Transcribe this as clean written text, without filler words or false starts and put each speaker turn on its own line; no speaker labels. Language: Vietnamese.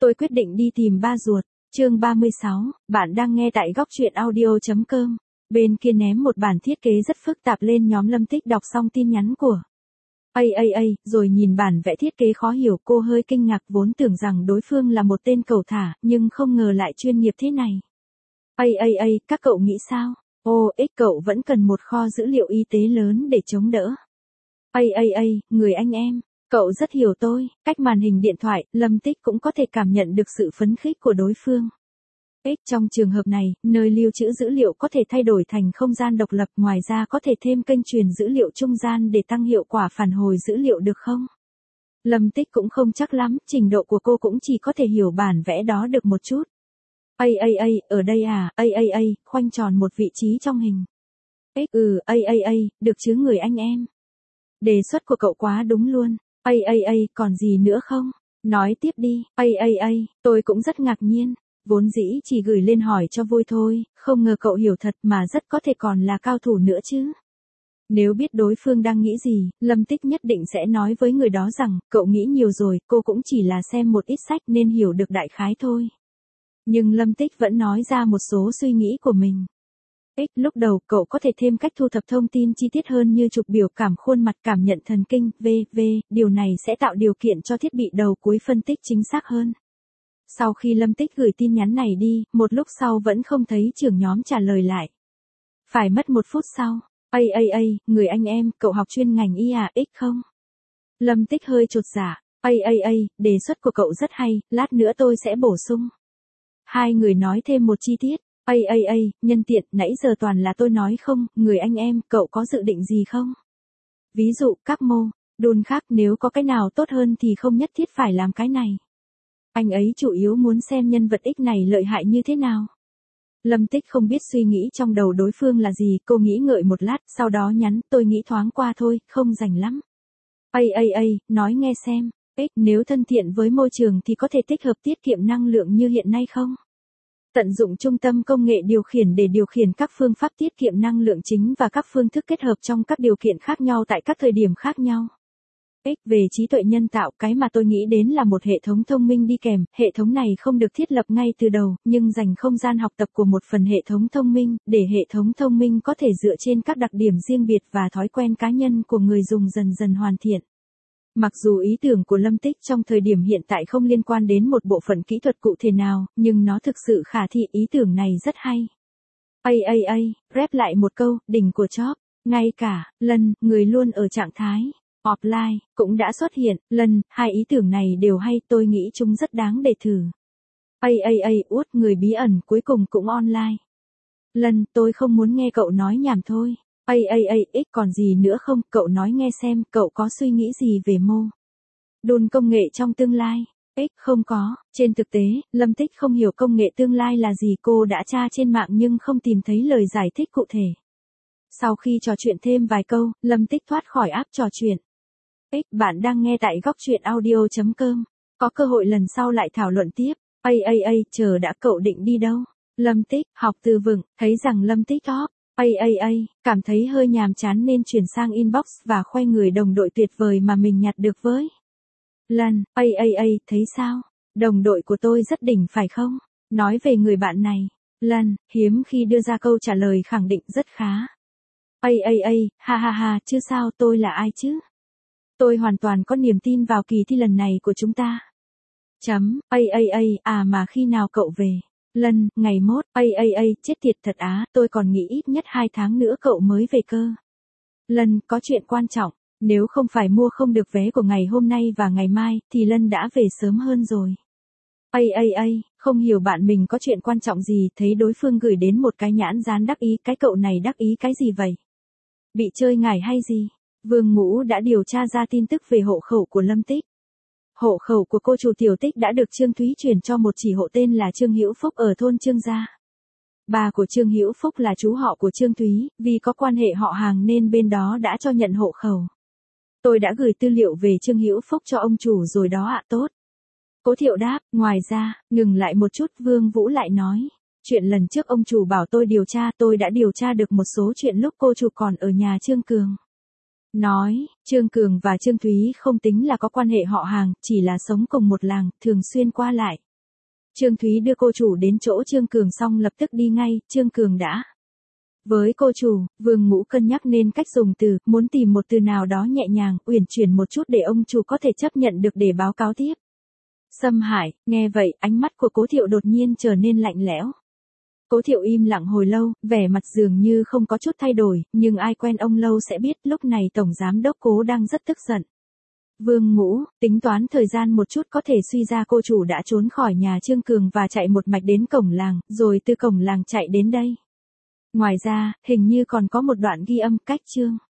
Tôi quyết định đi tìm ba ruột. Chương 36, bạn đang nghe tại góc truyện audio.com. Bên kia ném một bản thiết kế rất phức tạp lên nhóm Lâm Tích đọc xong tin nhắn của. Rồi nhìn bản vẽ thiết kế khó hiểu, cô hơi kinh ngạc, vốn tưởng rằng đối phương là một tên cẩu thả, nhưng không ngờ lại chuyên nghiệp thế này. Các cậu nghĩ sao? Cậu vẫn cần một kho dữ liệu y tế lớn để chống đỡ. Người anh em. Cậu rất hiểu tôi. Cách màn hình điện thoại, Lâm Tích cũng có thể cảm nhận được sự phấn khích của đối phương. Trong trường hợp này, nơi lưu trữ dữ liệu có thể thay đổi thành không gian độc lập, ngoài ra có thể thêm kênh truyền dữ liệu trung gian để tăng hiệu quả phản hồi dữ liệu được không? Lâm Tích cũng không chắc lắm, trình độ của cô cũng chỉ có thể hiểu bản vẽ đó được một chút. Ở đây à? Khoanh tròn một vị trí trong hình. Được chứ người anh em. Đề xuất của cậu quá đúng luôn. Còn gì nữa không? Nói tiếp đi. Tôi cũng rất ngạc nhiên. Vốn dĩ chỉ gửi lên hỏi cho vui thôi, không ngờ cậu hiểu thật mà rất có thể còn là cao thủ nữa chứ. Nếu biết đối phương đang nghĩ gì, Lâm Tích nhất định sẽ nói với người đó rằng, cậu nghĩ nhiều rồi, cô cũng chỉ là xem một ít sách nên hiểu được đại khái thôi. Nhưng Lâm Tích vẫn nói ra một số suy nghĩ của mình. Lúc đầu cậu có thể thêm cách thu thập thông tin chi tiết hơn như chụp biểu cảm khuôn mặt, cảm nhận thần kinh, v.v. Điều này sẽ tạo điều kiện cho thiết bị đầu cuối phân tích chính xác hơn. Sau khi Lâm Tích gửi tin nhắn này đi, một lúc sau vẫn không thấy trưởng nhóm trả lời lại. Phải mất 1 phút sau. Người anh em, cậu học chuyên ngành y à, không? Lâm Tích hơi chột dạ. Đề xuất của cậu rất hay, lát nữa tôi sẽ bổ sung. Hai người nói thêm một chi tiết. Nhân tiện, nãy giờ toàn là tôi nói không, người anh em, cậu có dự định gì không? Ví dụ, các mô, đun khác, nếu có cái nào tốt hơn thì không nhất thiết phải làm cái này. Anh ấy chủ yếu muốn xem nhân vật X này lợi hại như thế nào. Lâm Tích không biết suy nghĩ trong đầu đối phương là gì, cô nghĩ ngợi một lát, sau đó nhắn, tôi nghĩ thoáng qua thôi, không rành lắm. Nói nghe xem, nếu thân thiện với môi trường thì có thể tích hợp tiết kiệm năng lượng như hiện nay không? Tận dụng trung tâm công nghệ điều khiển để điều khiển các phương pháp tiết kiệm năng lượng chính và các phương thức kết hợp trong các điều kiện khác nhau tại các thời điểm khác nhau. Về trí tuệ nhân tạo, cái mà tôi nghĩ đến là một hệ thống thông minh đi kèm, hệ thống này không được thiết lập ngay từ đầu, nhưng dành không gian học tập của một phần hệ thống thông minh, để hệ thống thông minh có thể dựa trên các đặc điểm riêng biệt và thói quen cá nhân của người dùng dần dần hoàn thiện. Mặc dù ý tưởng của Lâm Tích trong thời điểm hiện tại không liên quan đến một bộ phận kỹ thuật cụ thể nào, nhưng nó thực sự khả thi, ý tưởng này rất hay. Rep lại một câu, đỉnh của Job, ngay cả, lần, người luôn ở trạng thái offline, cũng đã xuất hiện, lần, hai ý tưởng này đều hay, tôi nghĩ chúng rất đáng để thử. Út, người bí ẩn cuối cùng cũng online. Lần, tôi không muốn nghe cậu nói nhảm thôi. Còn gì nữa không, cậu nói nghe xem, cậu có suy nghĩ gì về mô đun công nghệ trong tương lai? Không có, trên thực tế, Lâm Tích không hiểu công nghệ tương lai là gì, cô đã tra trên mạng nhưng không tìm thấy lời giải thích cụ thể. Sau khi trò chuyện thêm vài câu, Lâm Tích thoát khỏi app trò chuyện. Bạn đang nghe tại góc truyện audio.com. Có cơ hội lần sau lại thảo luận tiếp. Chờ đã, cậu định đi đâu? Lâm Tích, học từ vựng, thấy rằng Lâm Tích top. Cảm thấy hơi nhàm chán nên chuyển sang inbox và khoe người đồng đội tuyệt vời mà mình nhặt được với. Lần, thấy sao? Đồng đội của tôi rất đỉnh phải không? Nói về người bạn này. Lần, hiếm khi đưa ra câu trả lời khẳng định rất khá. Ha, chứ sao, tôi là ai chứ? Tôi hoàn toàn có niềm tin vào kỳ thi lần này của chúng ta. Mà khi nào cậu về? Lần, ngày mốt, chết tiệt thật á, tôi còn nghĩ ít nhất 2 tháng nữa cậu mới về cơ. Lần, có chuyện quan trọng, nếu không phải mua không được vé của ngày hôm nay và ngày mai, thì Lân đã về sớm hơn rồi. Không hiểu bạn mình có chuyện quan trọng gì, thấy đối phương gửi đến một cái nhãn dán đắc ý, cái cậu này đắc ý cái gì vậy? Bị chơi ngải hay gì? Vương Ngũ đã điều tra ra tin tức về hộ khẩu của Lâm Tích. Hộ khẩu của cô chủ Tiểu Tích đã được Trương Thúy chuyển cho một chỉ hộ tên là Trương Hữu Phúc ở thôn Trương Gia. Bà của Trương Hữu Phúc là chú họ của Trương Thúy, vì có quan hệ họ hàng nên bên đó đã cho nhận hộ khẩu. Tôi đã gửi tư liệu về Trương Hữu Phúc cho ông chủ rồi đó ạ. Tốt. Cố Thiệu đáp, ngoài ra, ngừng lại một chút, Vương Vũ lại nói. Chuyện lần trước ông chủ bảo tôi điều tra, tôi đã điều tra được một số chuyện lúc cô chủ còn ở nhà Trương Cường. Nói, Trương Cường và Trương Thúy không tính là có quan hệ họ hàng, chỉ là sống cùng một làng, thường xuyên qua lại. Trương Thúy đưa cô chủ đến chỗ Trương Cường xong lập tức đi ngay, Trương Cường đã. Với cô chủ, Vương Ngũ cân nhắc nên cách dùng từ, muốn tìm một từ nào đó nhẹ nhàng, uyển chuyển một chút để ông chủ có thể chấp nhận được để báo cáo tiếp. Xâm hại, nghe vậy, ánh mắt của Cố Thiệu đột nhiên trở nên lạnh lẽo. Cố Thiệu im lặng hồi lâu, vẻ mặt dường như không có chút thay đổi, nhưng ai quen ông lâu sẽ biết lúc này Tổng Giám Đốc Cố đang rất tức giận. Vương Ngũ, tính toán thời gian một chút có thể suy ra cô chủ đã trốn khỏi nhà Trương Cường và chạy một mạch đến cổng làng, rồi từ cổng làng chạy đến đây. Ngoài ra, hình như còn có một đoạn ghi âm cách Trương